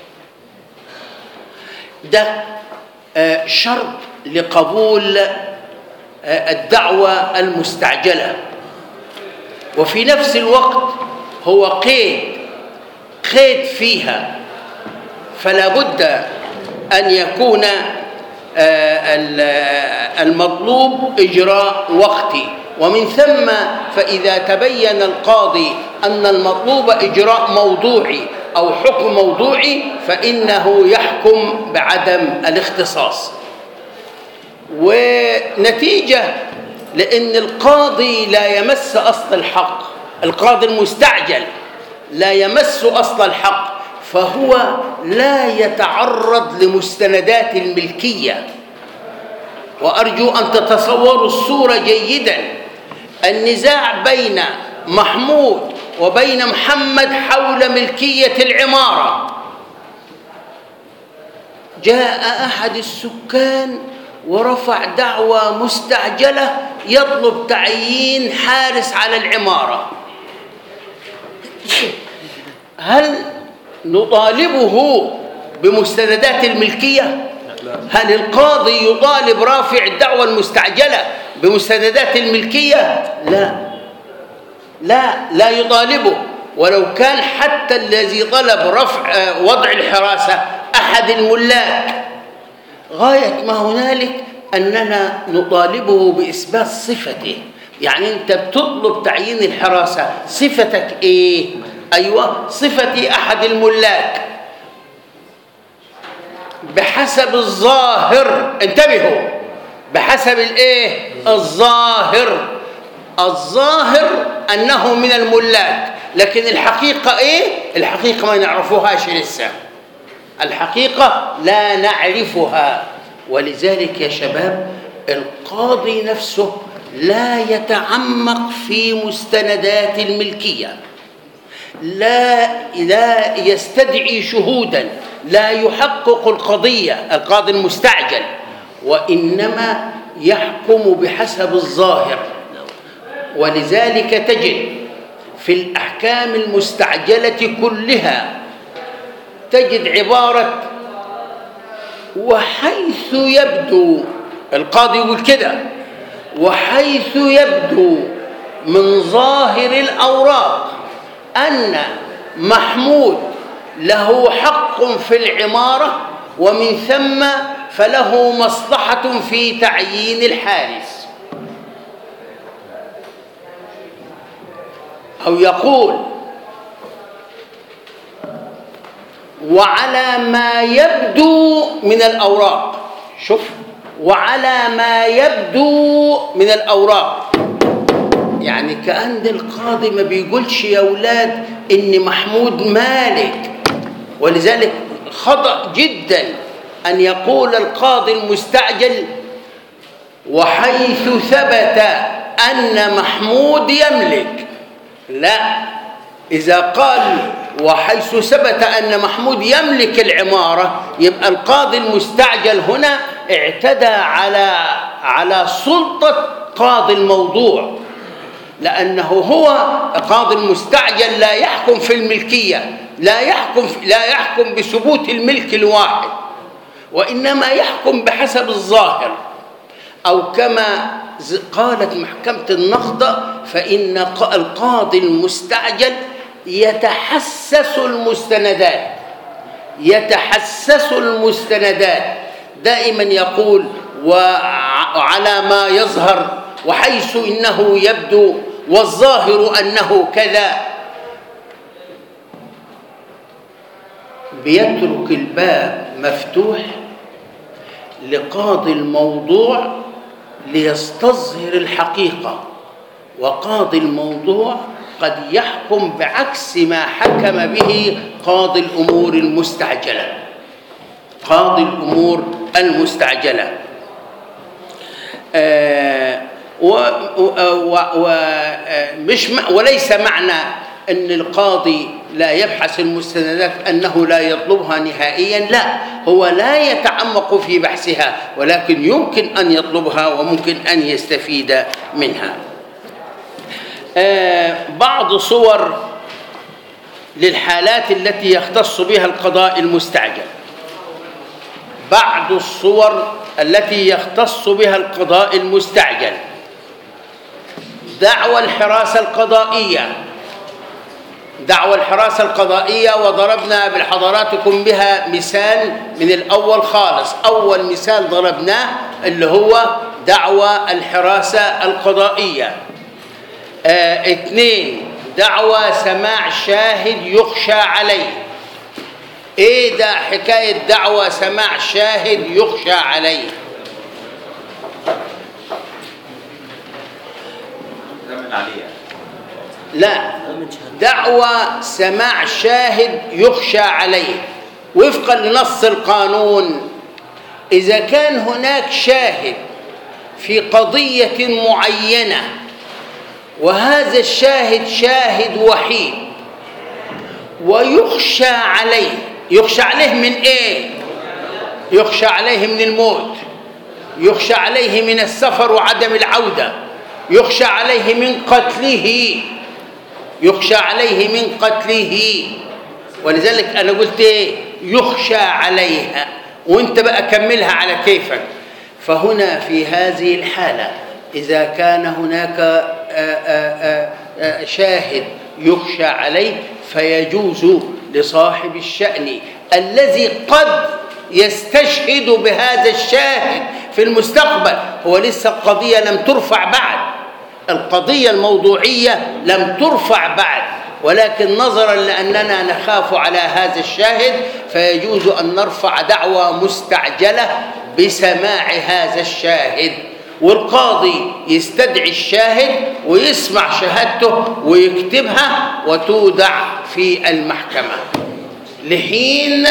ده شرط لقبول الدعوة المستعجلة، وفي نفس الوقت هو قيد فيها، فلا بد أن يكون المطلوب إجراء وقتي، ومن ثم فإذا تبين القاضي أن المطلوب إجراء موضوعي أو حكم موضوعي فإنه يحكم بعدم الاختصاص. ونتيجة لأن القاضي لا يمس أصل الحق، القاضي المستعجل لا يمس أصل الحق، فهو لا يتعرض لمستندات الملكية. وأرجو أن تتصوروا الصورة جيدا. النزاع بين محمود وبين محمد حول ملكية العمارة، جاء أحد السكان ورفع دعوى مستعجلة يطلب تعيين حارس على العمارة. هل نطالبه بمستندات الملكية؟ هل القاضي يطالب رافع الدعوى المستعجلة بمستندات الملكية؟ لا يطالبه، ولو كان حتى الذي طلب رفع وضع الحراسة أحد الملاك. غاية ما هنالك أننا نطالبه بإثبات صفته. يعني أنت بتطلب تعيين الحراسة، صفتك إيه؟ أيوة، صفتي أحد الملاك بحسب الظاهر. انتبهوا، بحسب الإيه؟ الظاهر أنه من الملاك، لكن الحقيقة إيه؟ الحقيقة ما نعرفوهاش لسه، الحقيقة لا نعرفها. ولذلك يا شباب القاضي نفسه لا يتعمق في مستندات الملكية، لا يستدعي شهودا، لا يحقق القضية القاضي المستعجل، وإنما يحكم بحسب الظاهر. ولذلك تجد في الأحكام المستعجلة كلها تجد عبارة وحيث يبدو، القاضي يقول كده، وحيث يبدو من ظاهر الأوراق أن محمود له حق في العمارة ومن ثم فله مصلحة في تعيين الحارس. أو يقول وعلى ما يبدو من الأوراق، شوف، وعلى ما يبدو من الأوراق، يعني كأن القاضي ما بيقولش يا أولاد إن محمود مالك. ولذلك خطأ جدا أن يقول القاضي المستعجل وحيث ثبت أن محمود يملك. لا، إذا قال وحيث ثبت أن محمود يملك العمارة يبقى القاضي المستعجل هنا اعتدى على سلطة قاضي الموضوع، لأنه هو قاضي المستعجل لا يحكم في الملكية، لا يحكم بثبوت الملك الواحد، وإنما يحكم بحسب الظاهر. أو كما قالت محكمة النقض فإن القاضي المستعجل يتحسس المستندات، دائما يقول وعلى ما يظهر وحيث إنه يبدو والظاهر أنه كذا، بيترك الباب مفتوح لقاضي الموضوع ليستظهر الحقيقة. وقاضي الموضوع قد يحكم بعكس ما حكم به قاضي الأمور المستعجلة. وليس معنى أن القاضي لا يبحث المستندات أنه لا يطلبها نهائيا، لا، هو لا يتعمق في بحثها، ولكن يمكن أن يطلبها وممكن أن يستفيد منها. بعض صور للحالات التي يختص بها القضاء المستعجل. بعض الصور التي يختص بها القضاء المستعجل: دعوى الحراسة القضائية، دعوى الحراسة القضائية، وضربنا بحضراتكم بها مثال من الأول خالص. أول مثال ضربناه اللي هو دعوى الحراسة القضائية. 2 دعوى سماع شاهد يخشى عليه. ايه ده حكاية دعوى سماع شاهد يخشى عليه؟ لا، دعوى سماع شاهد يخشى عليه وفقا لنص القانون، إذا كان هناك شاهد في قضية معينة وهذا الشاهد شاهد وحيد ويخشى عليه، يخشى عليه من إيه؟ يخشى عليه من الموت، يخشى عليه من السفر وعدم العودة، يخشى عليه من قتله، يخشى عليه من قتله. ولذلك أنا قلت إيه؟ يخشى عليها، وانت بقى كملها على كيفك. فهنا في هذه الحالة إذا كان هناك شاهد يخشى عليه فيجوز لصاحب الشأن الذي قد يستشهد بهذا الشاهد في المستقبل، هو لسه القضية لم ترفع بعد، القضية الموضوعية لم ترفع بعد، ولكن نظرا لأننا نخاف على هذا الشاهد فيجوز أن نرفع دعوى مستعجلة بسماع هذا الشاهد، والقاضي يستدعي الشاهد ويسمع شهادته ويكتبها وتودع في المحكمة لحين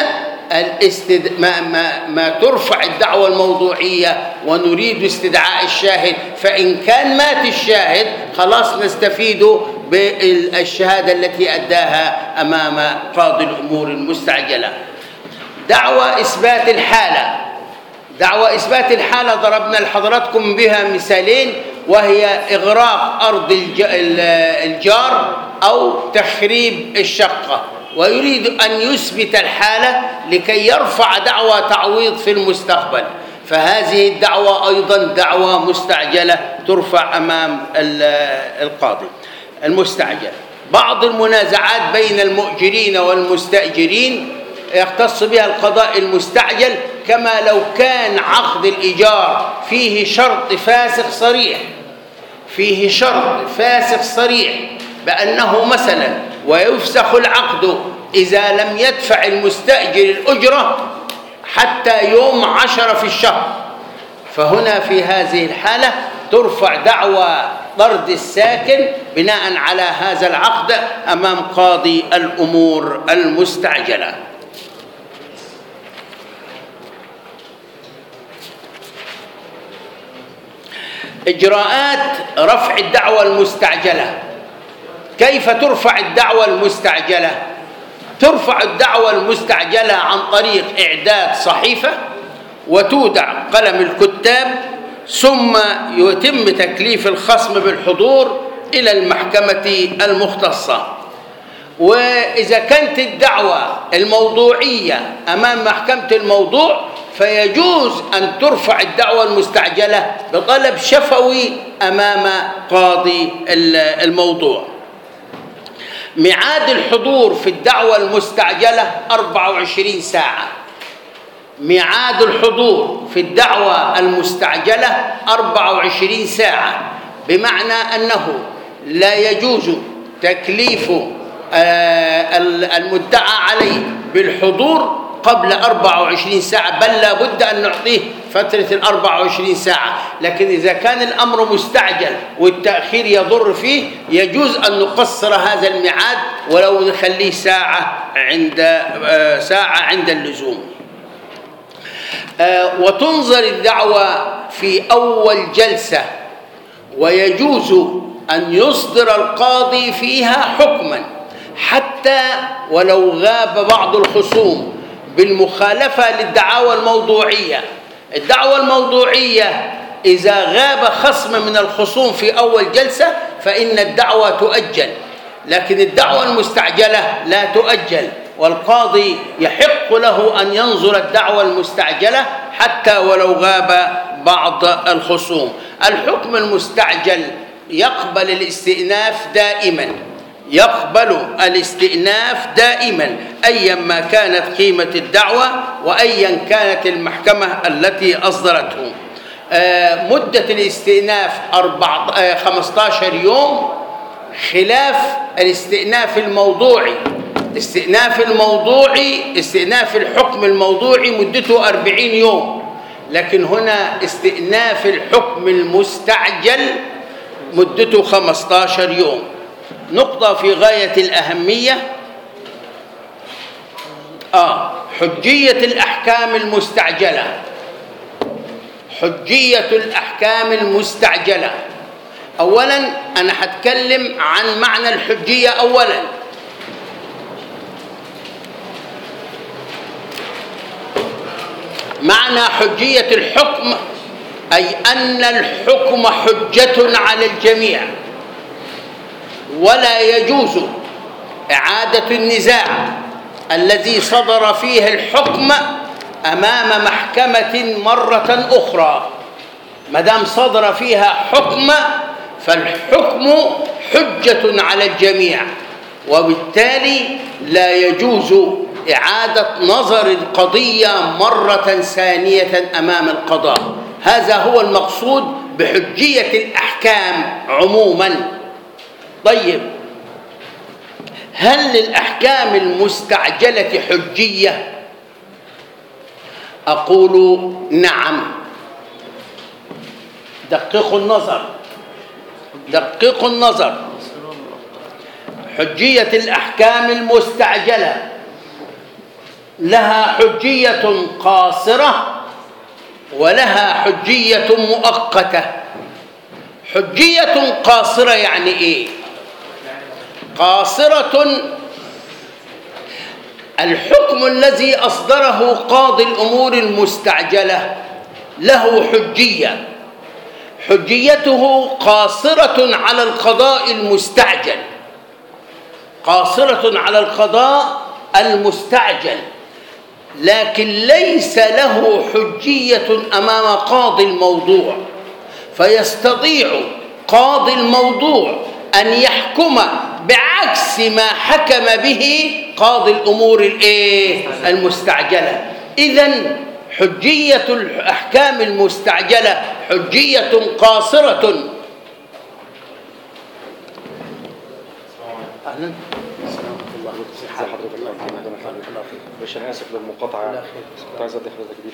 ما ترفع الدعوى الموضوعية ونريد استدعاء الشاهد. فإن كان مات الشاهد خلاص نستفيد بالشهادة التي أداها أمام قاضي الأمور المستعجلة. دعوى إثبات الحالة. دعوى إثبات الحالة ضربنا لحضراتكم بها مثالين، وهي إغراق أرض الجار أو تخريب الشقة، ويريد أن يثبت الحالة لكي يرفع دعوى تعويض في المستقبل، فهذه الدعوى أيضا دعوى مستعجلة ترفع أمام القاضي المستعجل. بعض المنازعات بين المؤجرين والمستأجرين يختص بها القضاء المستعجل، كما لو كان عقد الإيجار فيه شرط فاسخ صريح، فيه شرط فاسخ صريح بأنه مثلا ويفسخ العقد إذا لم يدفع المستأجر الأجرة حتى يوم 10 في الشهر، فهنا في هذه الحالة ترفع دعوى طرد الساكن بناء على هذا العقد أمام قاضي الأمور المستعجلة. إجراءات رفع الدعوى المستعجلة. كيف ترفع الدعوى المستعجلة؟ ترفع الدعوى المستعجلة عن طريق إعداد صحيفة وتودع قلم الكتاب، ثم يتم تكليف الخصم بالحضور إلى المحكمة المختصة. وإذا كانت الدعوى الموضوعية أمام محكمة الموضوع فيجوز أن ترفع الدعوى المستعجلة بطلب شفوي أمام قاضي الموضوع. ميعاد الحضور في الدعوى المستعجلة 24 ساعة. ميعاد الحضور في الدعوى المستعجلة 24 ساعة، بمعنى أنه لا يجوز تكليف المدعى عليه بالحضور قبل 24 ساعة، بل لا بد أن نعطيه فترة 24 ساعة. لكن إذا كان الأمر مستعجل والتأخير يضر فيه يجوز أن نقصر هذا الميعاد ولو نخليه ساعة عند اللزوم. وتنظر الدعوى في أول جلسة، ويجوز أن يصدر القاضي فيها حكما حتى ولو غاب بعض الخصوم بالمخالفة للدعاوى الموضوعية. الدعوى الموضوعية إذا غاب خصم من الخصوم في أول جلسة فإن الدعوى تؤجل، لكن الدعوى المستعجلة لا تؤجل، والقاضي يحق له أن ينظر الدعوى المستعجلة حتى ولو غاب بعض الخصوم. الحكم المستعجل يقبل الاستئناف دائما، يقبل الاستئناف دائما أيا ما كانت قيمة الدعوة وأيا كانت المحكمة التي أصدرته. مدة الاستئناف 15 يوم، خلاف الاستئناف الموضوعي. استئناف الحكم الموضوعي مدته 40 يوم، لكن هنا استئناف الحكم المستعجل مدته 15 يوم. نقطة في غاية الأهمية، حجية الأحكام المستعجلة. حجية الأحكام المستعجلة. أولاً أنا هتكلم عن معنى الحجية. أولاً معنى حجية الحكم أي أن الحكم حجة على الجميع، ولا يجوز إعادة النزاع الذي صدر فيه الحكم أمام محكمة مرة أخرى. ما دام صدر فيها حكم فالحكم حجة على الجميع، وبالتالي لا يجوز إعادة نظر القضية مرة ثانية أمام القضاء. هذا هو المقصود بحجية الأحكام عموما. طيب، هل للأحكام المستعجلة حجية؟ أقول نعم. دققوا النظر. حجية الأحكام المستعجلة لها حجية قاصرة ولها حجية مؤقتة. حجية قاصرة يعني إيه؟ قاصرة الحكم الذي أصدره قاضي الأمور المستعجلة له حجية، حجيته قاصرة على القضاء المستعجل، قاصرة على القضاء المستعجل، لكن ليس له حجية أمام قاضي الموضوع. فيستطيع قاضي الموضوع أن يحكم بعكس ما حكم به قاضي الأمور المستعجلة. إذن حجية الأحكام المستعجلة حجية قاصرة. أهلا. مش انا اسف للمقاطعه، كنت عايز ادي حضرتك دي.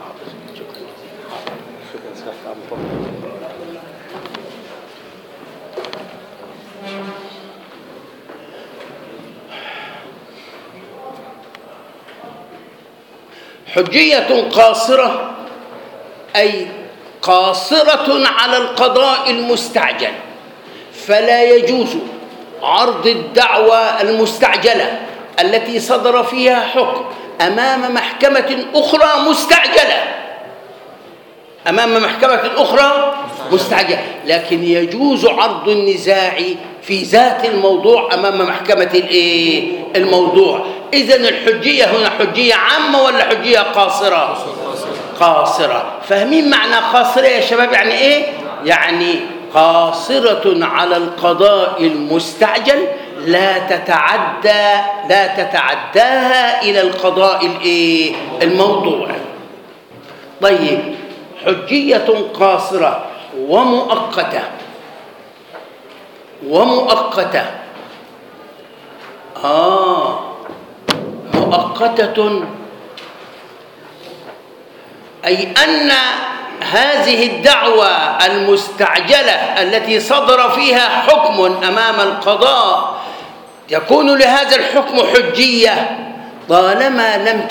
حجية قاصرة أي قاصرة على القضاء المستعجل، فلا يجوز عرض الدعوى المستعجلة التي صدر فيها حكم أمام محكمة أخرى مستعجلة، أمام محكمة أخرى مستعجلة، لكن يجوز عرض النزاع في ذات الموضوع أمام محكمة الموضوع. إذن الحجية هنا حجية عامة ولا حجية قاصرة؟ قاصرة. فاهمين معنى قاصرة يا شباب؟ يعني إيه؟ يعني قاصرة على القضاء المستعجل، لا تتعداها إلى القضاء الموضوع. طيب، حجية قاصرة ومؤقتة. مؤقتة أي أن هذه الدعوة المستعجلة التي صدر فيها حكم أمام القضاء يكون لهذا الحكم حجية طالما لم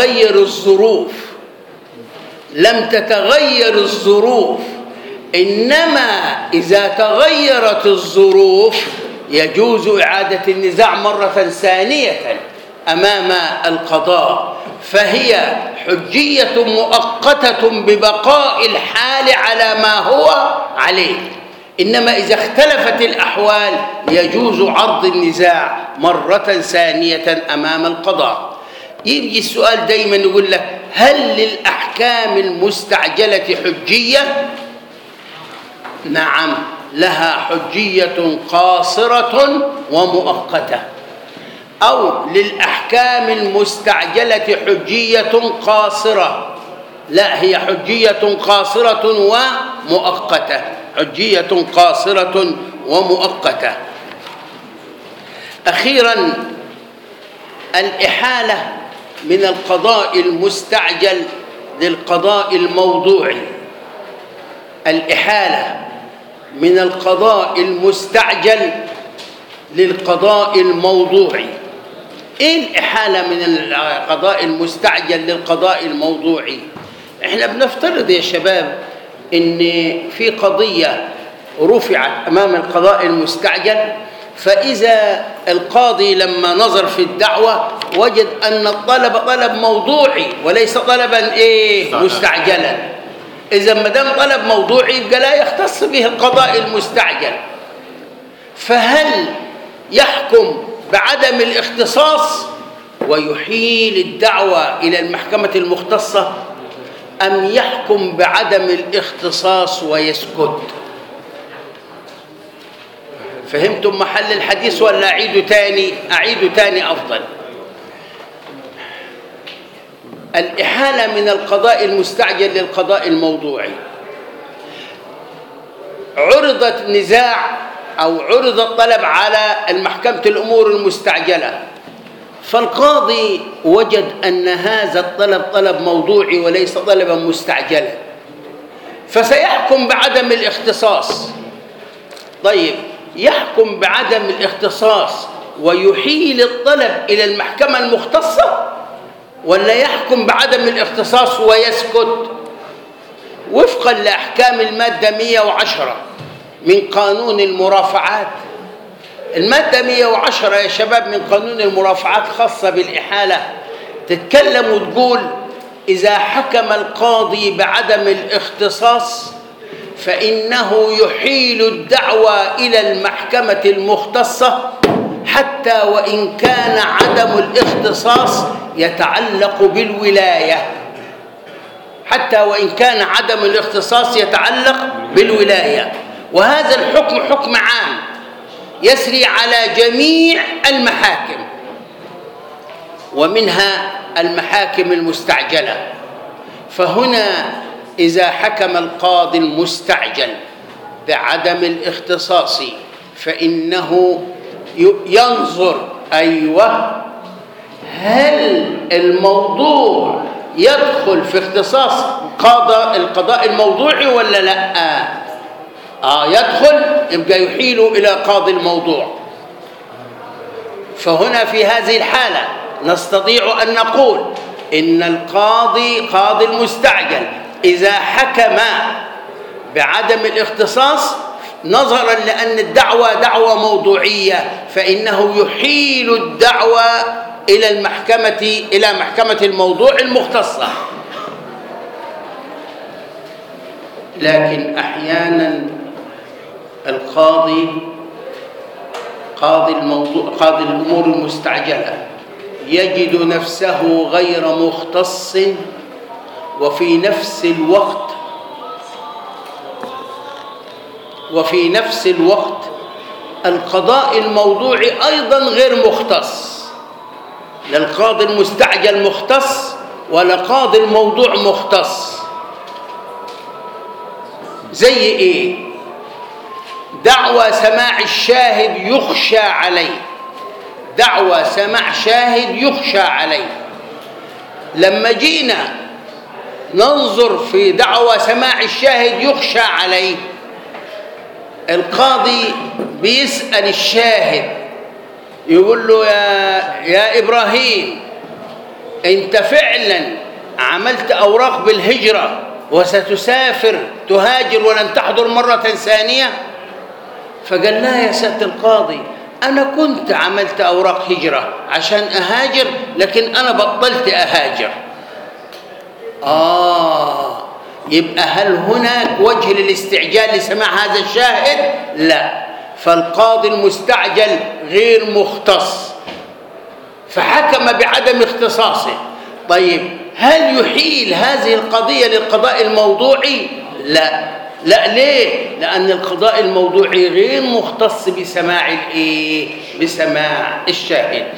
تتغير الظروف. إنما إذا تغيرت الظروف يجوز إعادة النزاع مرة ثانية أمام القضاء، فهي حجية مؤقتة ببقاء الحال على ما هو عليه. إنما إذا اختلفت الأحوال يجوز عرض النزاع مرة ثانية أمام القضاء. يجي السؤال دايما يقول لك: هل للأحكام المستعجلة حجية؟ نعم، لها حجية قاصرة ومؤقتة، أو للأحكام المستعجلة حجية قاصرة. لا، هي حجية قاصرة ومؤقتة، حجية قاصرة ومؤقتة. أخيراً، الإحالة من القضاء المستعجل للقضاء الموضوعي. الإحالة من القضاء المستعجل للقضاء الموضوعي. إيه الإحالة من القضاء المستعجل للقضاء الموضوعي؟ إحنا بنفترض يا شباب إن في قضية رفعت أمام القضاء المستعجل، فإذا القاضي لما نظر في الدعوة وجد أن الطلب طلب موضوعي وليس طلبا مستعجلا. إذا ما دام طلب موضوعي يبقى لا يختص به القضاء المستعجل. فهل يحكم بعدم الاختصاص ويحيل الدعوة إلى المحكمة المختصة، أم يحكم بعدم الاختصاص ويسكت؟ فهمتم محل الحديث ولا أعيده تاني أفضل؟ الإحالة من القضاء المستعجل للقضاء الموضوعي. عرضت نزاع أو عرض الطلب على المحكمة الأمور المستعجلة، فالقاضي وجد أن هذا الطلب طلب موضوعي وليس طلبا مستعجلا، فسيحكم بعدم الاختصاص. طيب، يحكم بعدم الاختصاص ويحيل الطلب إلى المحكمة المختصة، ولا يحكم بعدم الاختصاص ويسكت؟ وفقا لأحكام المادة 110 من قانون المرافعات. المادة 110 يا شباب من قانون المرافعات خاصة بالإحالة، تتكلم وتقول: إذا حكم القاضي بعدم الاختصاص فإنه يحيل الدعوى إلى المحكمة المختصة، حتى وإن كان عدم الاختصاص يتعلق بالولاية. حتى وإن كان عدم الاختصاص يتعلق بالولاية. وهذا الحكم حكم عام يسري على جميع المحاكم، ومنها المحاكم المستعجلة. فهنا إذا حكم القاضي المستعجل بعدم الاختصاص فإنه ينظر هل الموضوع يدخل في اختصاص القضاء الموضوعي ولا لا؟ يدخل، يبقى يحيل إلى قاضي الموضوع. فهنا في هذه الحالة نستطيع أن نقول إن قاضي المستعجل إذا حكم بعدم الاختصاص نظرا لأن الدعوة دعوة موضوعية، فإنه يحيل الدعوة إلى محكمة الموضوع المختصة. لكن أحيانا قاضي الأمور المستعجلة يجد نفسه غير مختص، وفي نفس الوقت القضاء الموضوعي أيضا غير مختص. لا القاضي المستعجل مختص ولا قاضي الموضوع مختص. زي إيه؟ دعوى سماع الشاهد يخشى عليه. دعوى سماع شاهد يخشى عليه. لما جينا ننظر في دعوى سماع الشاهد يخشى عليه، القاضي بيسأل الشاهد يقول له: يا إبراهيم، أنت فعلا عملت أوراق بالهجرة وستسافر تهاجر ولن تحضر مرة ثانية؟ فقال: لا يا سيادة القاضي، أنا كنت عملت أوراق هجرة عشان أهاجر، لكن أنا بطلت أهاجر. يبقى هل هناك وجه للاستعجال لسماع هذا الشاهد؟ لا. فالقاضي المستعجل غير مختص، فحكم بعدم اختصاصه. طيب، هل يحيل هذه القضية للقضاء الموضوعي؟ لا، لا، ليه؟ لأن القضاء الموضوعي غير مختص بسماع الإيه؟ بسماع الشاهد.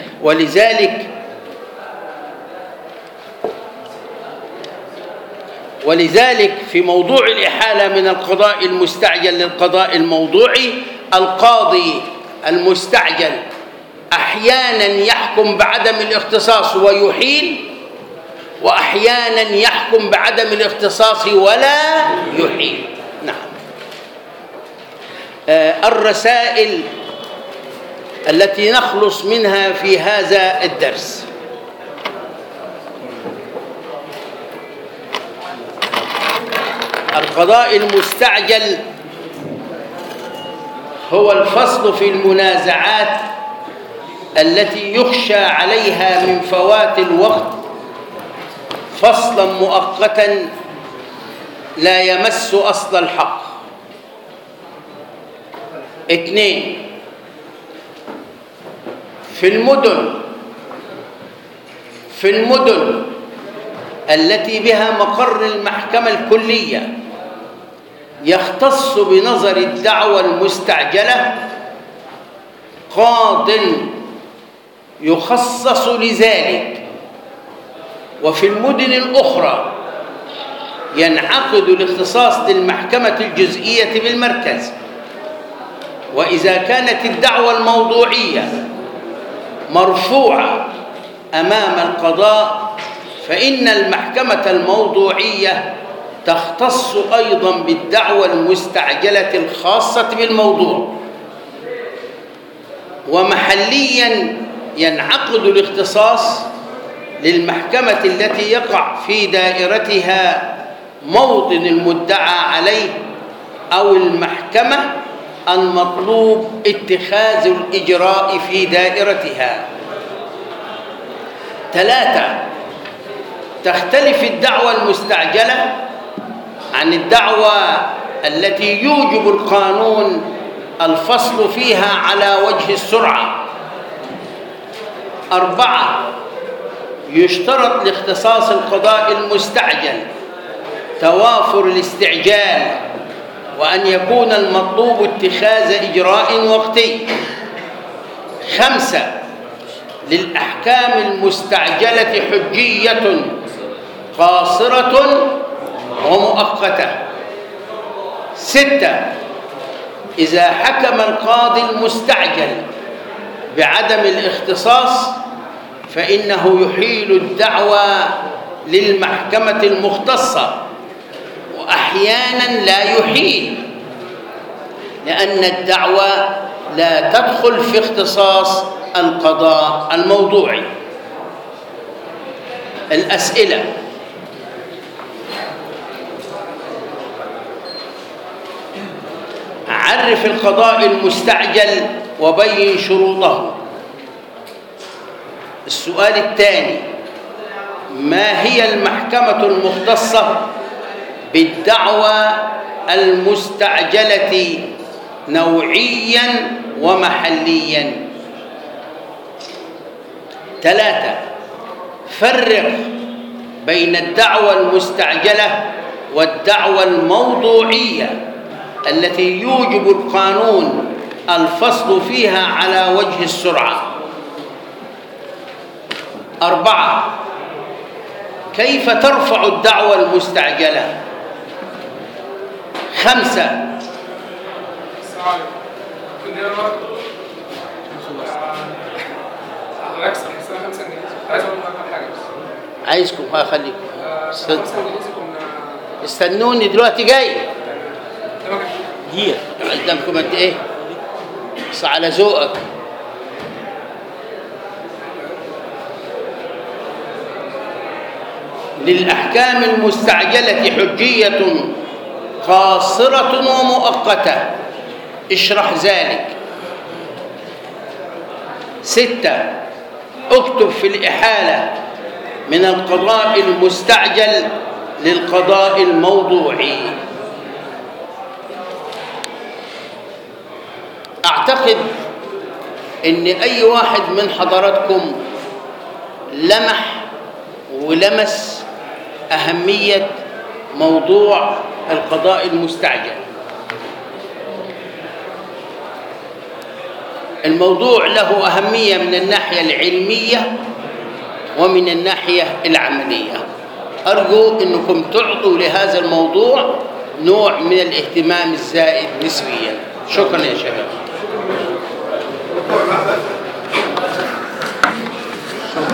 ولذلك في موضوع الإحالة من القضاء المستعجل للقضاء الموضوعي، القاضي المستعجل أحيانا يحكم بعدم الاختصاص ويحيل، وأحيانا يحكم بعدم الاختصاص ولا يحيل. نعم. الرسائل التي نخلص منها في هذا الدرس: القضاء المستعجل هو الفصل في المنازعات التي يخشى عليها من فوات الوقت فصلا مؤقتا لا يمس أصل الحق. 2، في المدن التي بها مقر المحكمة الكلية يختص بنظر الدعوى المستعجلة قاض يخصص لذلك، وفي المدن الأخرى ينعقد الاختصاص للمحكمة الجزئية بالمركز. وإذا كانت الدعوى الموضوعية مرفوعة أمام القضاء فإن المحكمة الموضوعية تختص أيضا بالدعوى المستعجلة الخاصة بالموضوع. ومحليا ينعقد الاختصاص للمحكمة التي يقع في دائرتها موطن المدعى عليه أو المحكمة المطلوب اتخاذ الإجراء في دائرتها. 3، تختلف الدعوى المستعجلة عن الدعوى التي يوجب القانون الفصل فيها على وجه السرعة. 4، يشترط لاختصاص القضاء المستعجل توافر الاستعجال، وأن يكون المطلوب اتخاذ إجراء وقتي. 5، للأحكام المستعجلة حجية قاصرة ومؤقتة. 6، إذا حكم القاضي المستعجل بعدم الاختصاص فإنه يحيل الدعوى للمحكمة المختصة، وأحيانا لا يحيل لأن الدعوى لا تدخل في اختصاص القضاء الموضوعي. الأسئلة: عرف القضاء المستعجل وبين شروطه. السؤال الثاني: ما هي المحكمة المختصة بالدعوى المستعجلة نوعيا ومحليا؟ 3، فرق بين الدعوى المستعجلة والدعوى الموضوعية التي يوجب القانون الفصل فيها على وجه السرعة. 4، كيف ترفع الدعوى المستعجلة؟ 5، عايزكم خليكم استنوني دلوقتي جاي. قدامكم قد ايه؟ بس على ذوقك. للأحكام المستعجلة حجية قاصرة ومؤقتة. اشرح ذلك. 6، اكتب في الإحالة من القضاء المستعجل للقضاء الموضوعي. أعتقد إن أي واحد من حضراتكم لمح ولمس أهمية موضوع القضاء المستعجل. الموضوع له أهمية من الناحية العلمية ومن الناحية العملية. أرجو أنكم تعطوا لهذا الموضوع نوع من الاهتمام الزائد نسبيا. شكرا يا شباب.